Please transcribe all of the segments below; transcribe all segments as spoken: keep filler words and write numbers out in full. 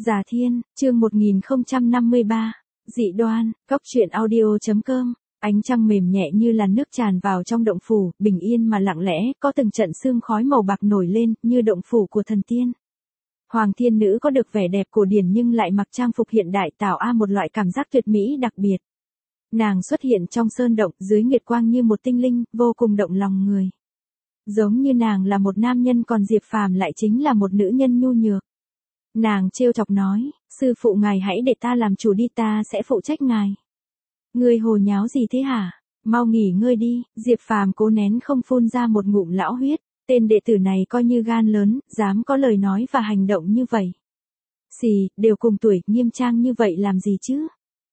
Già Thiên, chương một nghìn không trăm năm mươi ba, dị đoan, cóc truyện audio chấm com. Ánh trăng mềm nhẹ như làn nước tràn vào trong động phủ, bình yên mà lặng lẽ, có từng trận sương khói màu bạc nổi lên, như động phủ của thần tiên. Hoàng thiên nữ có được vẻ đẹp cổ điển nhưng lại mặc trang phục hiện đại, tạo a một loại cảm giác tuyệt mỹ đặc biệt. Nàng xuất hiện trong sơn động, dưới nguyệt quang như một tinh linh, vô cùng động lòng người. Giống như nàng là một nam nhân còn Diệp Phàm lại chính là một nữ nhân nhu nhược. Nàng trêu chọc nói, sư phụ ngài hãy để ta làm chủ đi, ta sẽ phụ trách ngài. Ngươi hồ nháo gì thế hả? Mau nghỉ ngơi đi. Diệp Phàm cố nén không phun ra một ngụm lão huyết. Tên đệ tử này coi như gan lớn, dám có lời nói và hành động như vậy. Xì, đều cùng tuổi, nghiêm trang như vậy làm gì chứ?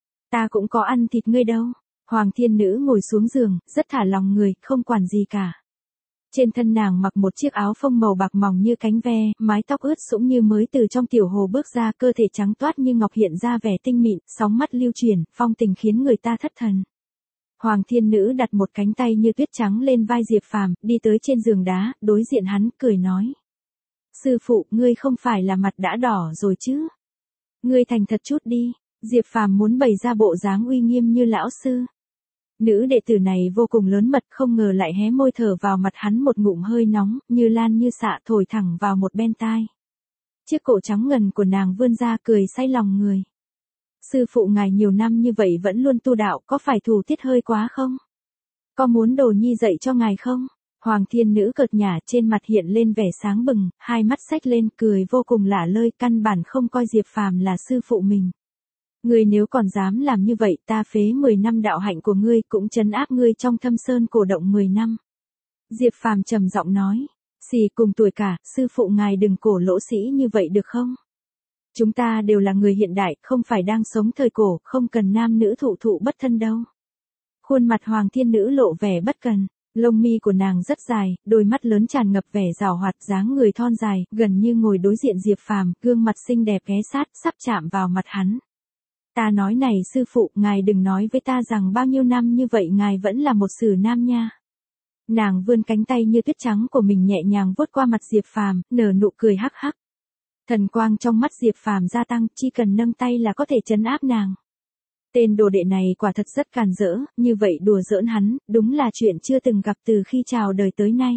Ta cũng có ăn thịt ngươi đâu. Hoàng thiên nữ ngồi xuống giường, rất thả lòng người, không quản gì cả. Trên thân nàng mặc một chiếc áo phông màu bạc mỏng như cánh ve, mái tóc ướt sũng như mới từ trong tiểu hồ bước ra, cơ thể trắng toát như ngọc hiện ra vẻ tinh mịn, sóng mắt lưu chuyển, phong tình khiến người ta thất thần. Hoàng thiên nữ đặt một cánh tay như tuyết trắng lên vai Diệp Phàm, đi tới trên giường đá, đối diện hắn, cười nói. Sư phụ, ngươi không phải là mặt đã đỏ rồi chứ? Ngươi thành thật chút đi. Diệp Phàm muốn bày ra bộ dáng uy nghiêm như lão sư. Nữ đệ tử này vô cùng lớn mật, không ngờ lại hé môi thở vào mặt hắn một ngụm hơi nóng, như lan như xạ thổi thẳng vào một bên tai. Chiếc cổ trắng ngần của nàng vươn ra cười say lòng người. Sư phụ ngài nhiều năm như vậy vẫn luôn tu đạo, có phải thù tiết hơi quá không? Có muốn đồ nhi dạy cho ngài không? Hoàng thiên nữ cợt nhả, trên mặt hiện lên vẻ sáng bừng, hai mắt xách lên cười vô cùng lả lơi, căn bản không coi Diệp Phàm là sư phụ mình. Ngươi nếu còn dám làm như vậy, ta phế mười năm đạo hạnh của ngươi, cũng trấn áp ngươi trong thâm sơn cổ động mười năm. Diệp Phàm trầm giọng nói, xì cùng tuổi cả, sư phụ ngài đừng cổ lỗ sĩ như vậy được không? Chúng ta đều là người hiện đại, không phải đang sống thời cổ, không cần nam nữ thụ thụ bất thân đâu. Khuôn mặt hoàng thiên nữ lộ vẻ bất cần, lông mi của nàng rất dài, đôi mắt lớn tràn ngập vẻ giảo hoạt, dáng người thon dài, gần như ngồi đối diện Diệp Phàm, gương mặt xinh đẹp ghé sát, sắp chạm vào mặt hắn. Ta nói này sư phụ, ngài đừng nói với ta rằng bao nhiêu năm như vậy ngài vẫn là một sử nam nha. Nàng vươn cánh tay như tuyết trắng của mình nhẹ nhàng vuốt qua mặt Diệp Phàm, nở nụ cười hắc hắc. Thần quang trong mắt Diệp Phàm gia tăng, chỉ cần nâng tay là có thể trấn áp nàng. Tên đồ đệ này quả thật rất càn rỡ, như vậy đùa giỡn hắn, đúng là chuyện chưa từng gặp từ khi chào đời tới nay.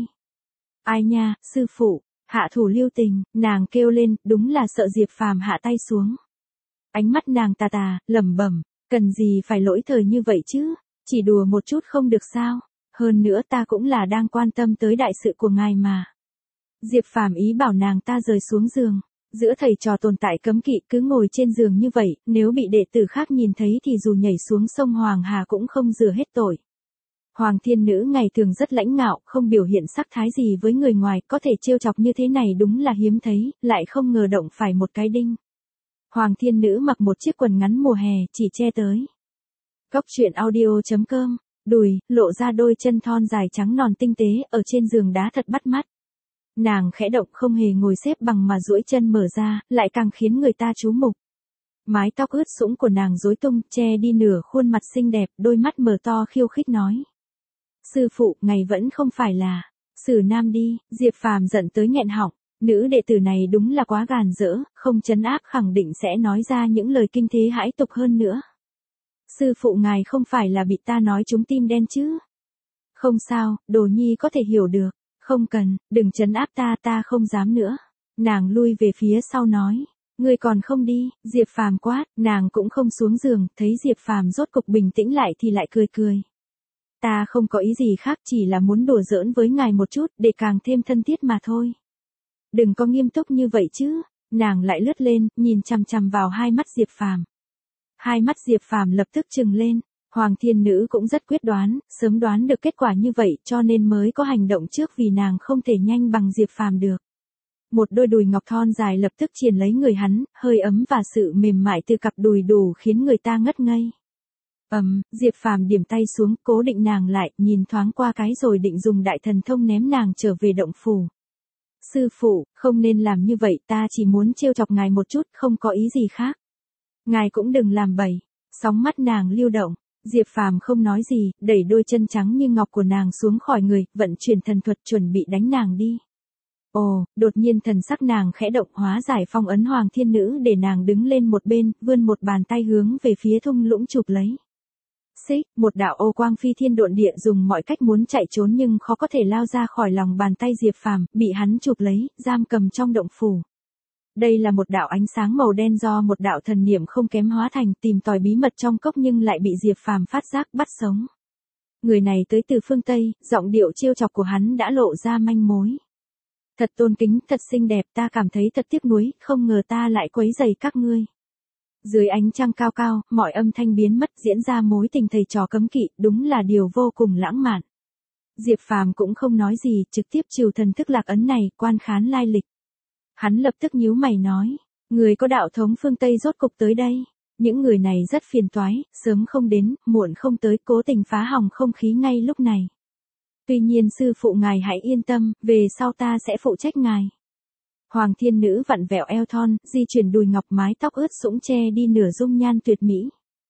Ai nha, sư phụ, hạ thủ lưu tình, nàng kêu lên, đúng là sợ Diệp Phàm hạ tay xuống. Ánh mắt nàng tà tà, lẩm bẩm, cần gì phải lỗi thời như vậy chứ, chỉ đùa một chút không được sao, hơn nữa ta cũng là đang quan tâm tới đại sự của ngài mà. Diệp Phàm ý bảo nàng ta rời xuống giường, giữa thầy trò tồn tại cấm kỵ, cứ ngồi trên giường như vậy, nếu bị đệ tử khác nhìn thấy thì dù nhảy xuống sông Hoàng Hà cũng không rửa hết tội. Hoàng thiên nữ ngày thường rất lãnh ngạo, không biểu hiện sắc thái gì với người ngoài, có thể trêu chọc như thế này đúng là hiếm thấy, lại không ngờ động phải một cái đinh. Hoàng thiên nữ mặc một chiếc quần ngắn mùa hè, chỉ che tới cóc truyện audio chấm com, đùi, lộ ra đôi chân thon dài trắng non tinh tế, ở trên giường đá thật bắt mắt. Nàng khẽ động, không hề ngồi xếp bằng mà duỗi chân mở ra, lại càng khiến người ta chú mục. Mái tóc ướt sũng của nàng rối tung, che đi nửa khuôn mặt xinh đẹp, đôi mắt mở to khiêu khích nói. Sư phụ, ngài vẫn không phải là sử nam đi. Diệp Phàm giận tới nghẹn họng. Nữ đệ tử này đúng là quá gàn dỡ, không trấn áp khẳng định sẽ nói ra những lời kinh thế hãi tục hơn nữa. Sư phụ ngài không phải là bị ta nói trúng tim đen chứ? Không sao, đồ nhi có thể hiểu được. Không cần, đừng trấn áp ta, ta không dám nữa. Nàng lui về phía sau nói, ngươi còn không đi. Diệp Phàm quát, nàng cũng không xuống giường, thấy Diệp Phàm rốt cục bình tĩnh lại thì lại cười cười. Ta không có ý gì khác, chỉ là muốn đùa giỡn với ngài một chút, để càng thêm thân thiết mà thôi. Đừng có nghiêm túc như vậy chứ. Nàng lại lướt lên, nhìn chằm chằm vào hai mắt Diệp Phàm. Hai mắt Diệp Phàm lập tức trừng lên. Hoàng thiên nữ cũng rất quyết đoán, sớm đoán được kết quả như vậy, cho nên mới có hành động trước, vì nàng không thể nhanh bằng Diệp Phàm được. Một đôi đùi ngọc thon dài lập tức triền lấy người hắn, hơi ấm và sự mềm mại từ cặp đùi đủ khiến người ta ngất ngây. Ầm, um, Diệp Phàm điểm tay xuống, cố định nàng lại, nhìn thoáng qua cái rồi định dùng đại thần thông ném nàng trở về động phủ. Sư phụ, không nên làm như vậy, ta chỉ muốn trêu chọc ngài một chút, không có ý gì khác. Ngài cũng đừng làm bậy. Sóng mắt nàng lưu động, Diệp Phàm không nói gì, đẩy đôi chân trắng như ngọc của nàng xuống khỏi người, vận chuyển thần thuật chuẩn bị đánh nàng đi. Ồ, đột nhiên thần sắc nàng khẽ động, hóa giải phong ấn Hoàng Thiên Nữ để nàng đứng lên một bên, vươn một bàn tay hướng về phía thung lũng chụp lấy. Xích, một đạo ô quang phi thiên độn địa dùng mọi cách muốn chạy trốn nhưng khó có thể lao ra khỏi lòng bàn tay Diệp Phàm, bị hắn chụp lấy, giam cầm trong động phủ. Đây là một đạo ánh sáng màu đen do một đạo thần niệm không kém hóa thành, tìm tòi bí mật trong cốc nhưng lại bị Diệp Phàm phát giác bắt sống. Người này tới từ phương Tây, giọng điệu trêu chọc của hắn đã lộ ra manh mối. Thật tôn kính, thật xinh đẹp, ta cảm thấy thật tiếc nuối, không ngờ ta lại quấy rầy các ngươi. Dưới ánh trăng cao cao, mọi âm thanh biến mất, diễn ra mối tình thầy trò cấm kỵ, đúng là điều vô cùng lãng mạn. Diệp Phàm cũng không nói gì, trực tiếp trừ thần thức lạc ấn này, quan khán lai lịch. Hắn lập tức nhíu mày nói, người có đạo thống phương Tây rốt cục tới đây. Những người này rất phiền toái, sớm không đến, muộn không tới, cố tình phá hỏng không khí ngay lúc này. Tuy nhiên sư phụ ngài hãy yên tâm, về sau ta sẽ phụ trách ngài. Hoàng Thiên Nữ vặn vẹo eo thon, di chuyển đùi ngọc, mái tóc ướt sũng che đi nửa dung nhan tuyệt mỹ.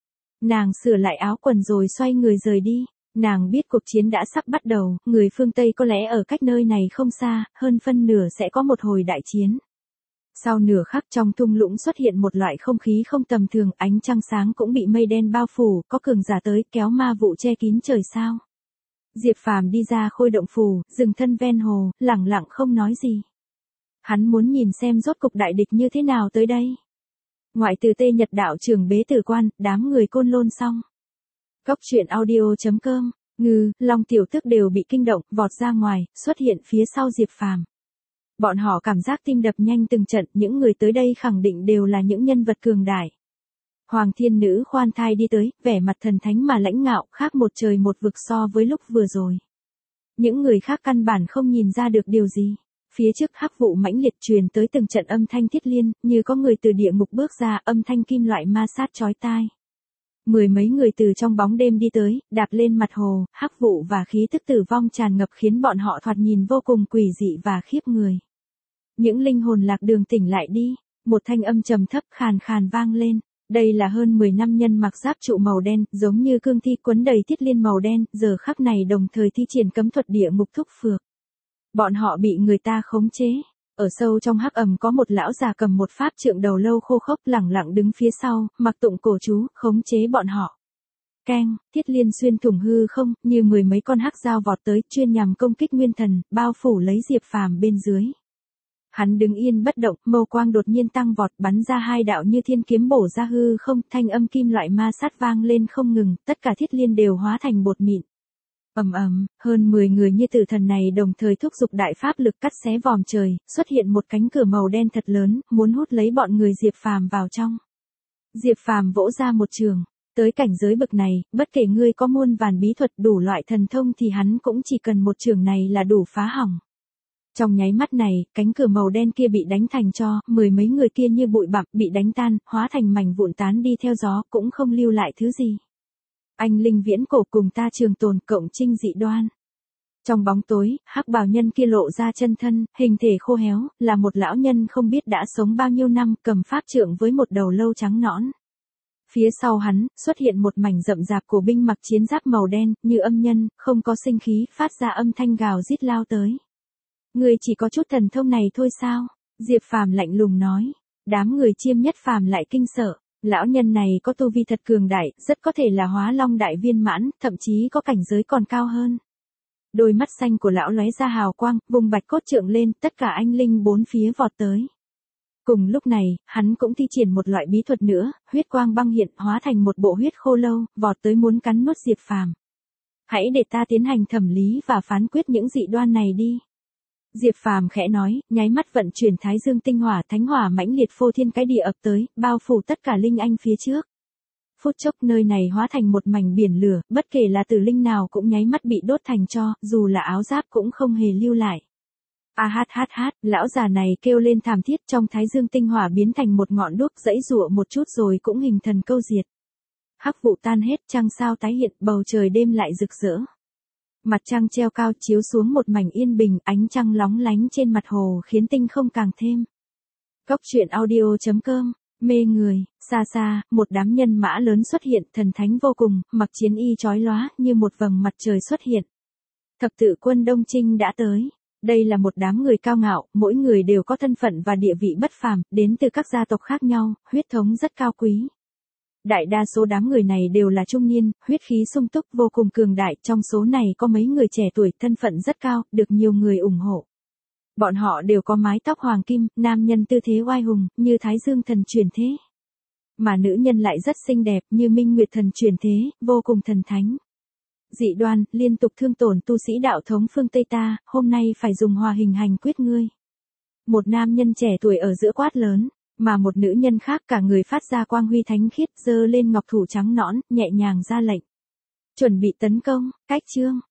Nàng sửa lại áo quần rồi xoay người rời đi. Nàng biết cuộc chiến đã sắp bắt đầu, người phương Tây có lẽ ở cách nơi này không xa, hơn phân nửa sẽ có một hồi đại chiến. Sau nửa khắc trong thung lũng xuất hiện một loại không khí không tầm thường, ánh trăng sáng cũng bị mây đen bao phủ, có cường giả tới kéo ma vụ che kín trời sao. Diệp Phàm đi ra khôi động phủ, dừng thân ven hồ, lẳng lặng không nói gì. Hắn muốn nhìn xem rốt cục đại địch như thế nào tới đây. Ngoại từ Tê Nhật đạo trưởng bế tử quan, đám người Côn Lôn xong. Cốc truyện audio chấm com, Ngư, Long Tiểu Tước đều bị kinh động, vọt ra ngoài, xuất hiện phía sau Diệp Phàm. Bọn họ cảm giác tim đập nhanh từng trận, những người tới đây khẳng định đều là những nhân vật cường đại. Hoàng Thiên Nữ khoan thai đi tới, vẻ mặt thần thánh mà lãnh ngạo, khác một trời một vực so với lúc vừa rồi. Những người khác căn bản không nhìn ra được điều gì. Phía trước hắc vụ mãnh liệt truyền tới từng trận âm thanh thiết liên, như có người từ địa ngục bước ra, âm thanh kim loại ma sát chói tai. Mười mấy người từ trong bóng đêm đi tới, đạp lên mặt hồ, hắc vụ và khí tức tử vong tràn ngập khiến bọn họ thoạt nhìn vô cùng quỷ dị và khiếp người. Những linh hồn lạc đường tỉnh lại đi, một thanh âm trầm thấp khàn khàn vang lên. Đây là hơn mười nam nhân mặc giáp trụ màu đen, giống như cương thi quấn đầy thiết liên màu đen, giờ khắc này đồng thời thi triển cấm thuật địa ngục thúc phược. Bọn họ bị người ta khống chế. Ở sâu trong hắc ầm có một lão già cầm một pháp trượng đầu lâu khô khốc lẳng lặng đứng phía sau, mặc tụng cổ chú, khống chế bọn họ. Keng, thiết liên xuyên thủng hư không, như mười mấy con hắc dao vọt tới, chuyên nhằm công kích nguyên thần, bao phủ lấy Diệp Phàm bên dưới. Hắn đứng yên bất động, mâu quang đột nhiên tăng vọt, bắn ra hai đạo như thiên kiếm bổ ra hư không, thanh âm kim loại ma sát vang lên không ngừng, tất cả thiết liên đều hóa thành bột mịn. Ầm ầm, hơn mười người như tử thần này đồng thời thúc giục đại pháp lực cắt xé vòm trời, xuất hiện một cánh cửa màu đen thật lớn, muốn hút lấy bọn người Diệp Phàm vào trong. Diệp Phàm vỗ ra một trường, tới cảnh giới bậc này, bất kể ngươi có muôn vàn bí thuật đủ loại thần thông thì hắn cũng chỉ cần một trường này là đủ phá hỏng. Trong nháy mắt này, cánh cửa màu đen kia bị đánh thành tro, mười mấy người kia như bụi bặm bị đánh tan, hóa thành mảnh vụn tán đi theo gió, cũng không lưu lại thứ gì. Anh linh viễn cổ cùng ta trường tồn cộng trinh dị đoan. Trong bóng tối, hắc bào nhân kia lộ ra chân thân, hình thể khô héo, là một lão nhân không biết đã sống bao nhiêu năm, cầm pháp trượng với một đầu lâu trắng nõn. Phía sau hắn, xuất hiện một mảnh rậm rạp cổ binh mặc chiến giáp màu đen, như âm nhân, không có sinh khí, phát ra âm thanh gào rít lao tới. Người chỉ có chút thần thông này thôi sao? Diệp Phàm lạnh lùng nói. Đám người Chiêm Nhất Phàm lại kinh sợ. Lão nhân này có tu vi thật cường đại, rất có thể là hóa long đại viên mãn, thậm chí có cảnh giới còn cao hơn. Đôi mắt xanh của lão lóe ra hào quang, vùng bạch cốt trượng lên, tất cả anh linh bốn phía vọt tới. Cùng lúc này, hắn cũng thi triển một loại bí thuật nữa, huyết quang băng hiện, hóa thành một bộ huyết khô lâu, vọt tới muốn cắn nuốt Diệp Phàm. Hãy để ta tiến hành thẩm lý và phán quyết những dị đoan này đi. Diệp Phàm khẽ nói, nháy mắt vận chuyển Thái Dương tinh hỏa, thánh hỏa mãnh liệt phô thiên cái địa ập tới, bao phủ tất cả linh anh phía trước. Phút chốc nơi này hóa thành một mảnh biển lửa, bất kể là tử linh nào cũng nháy mắt bị đốt thành tro, dù là áo giáp cũng không hề lưu lại. A hát hát hát, lão già này kêu lên thảm thiết, trong Thái Dương tinh hỏa biến thành một ngọn đuốc dãy giụa một chút rồi cũng hình thần câu diệt. Hắc vụ tan hết, trăng sao tái hiện, bầu trời đêm lại rực rỡ. Mặt trăng treo cao chiếu xuống một mảnh yên bình, ánh trăng lóng lánh trên mặt hồ khiến tinh không càng thêm. Cốc truyện audio chấm com, mê người, xa xa, một đám nhân mã lớn xuất hiện, thần thánh vô cùng, mặc chiến y chói lóa, như một vầng mặt trời xuất hiện. Thập tự quân Đông Trinh đã tới. Đây là một đám người cao ngạo, mỗi người đều có thân phận và địa vị bất phàm, đến từ các gia tộc khác nhau, huyết thống rất cao quý. Đại đa số đám người này đều là trung niên, huyết khí sung túc vô cùng cường đại, trong số này có mấy người trẻ tuổi, thân phận rất cao, được nhiều người ủng hộ. Bọn họ đều có mái tóc hoàng kim, nam nhân tư thế oai hùng, như Thái Dương thần truyền thế. Mà nữ nhân lại rất xinh đẹp, như Minh Nguyệt thần truyền thế, vô cùng thần thánh. Dị đoan, liên tục thương tổn tu sĩ đạo thống phương Tây ta, hôm nay phải dùng hòa hình hành quyết ngươi. Một nam nhân trẻ tuổi ở giữa quát lớn, mà một nữ nhân khác cả người phát ra quang huy thánh khiết, giơ lên ngọc thủ trắng nõn, nhẹ nhàng ra lệnh. Chuẩn bị tấn công, cách chương.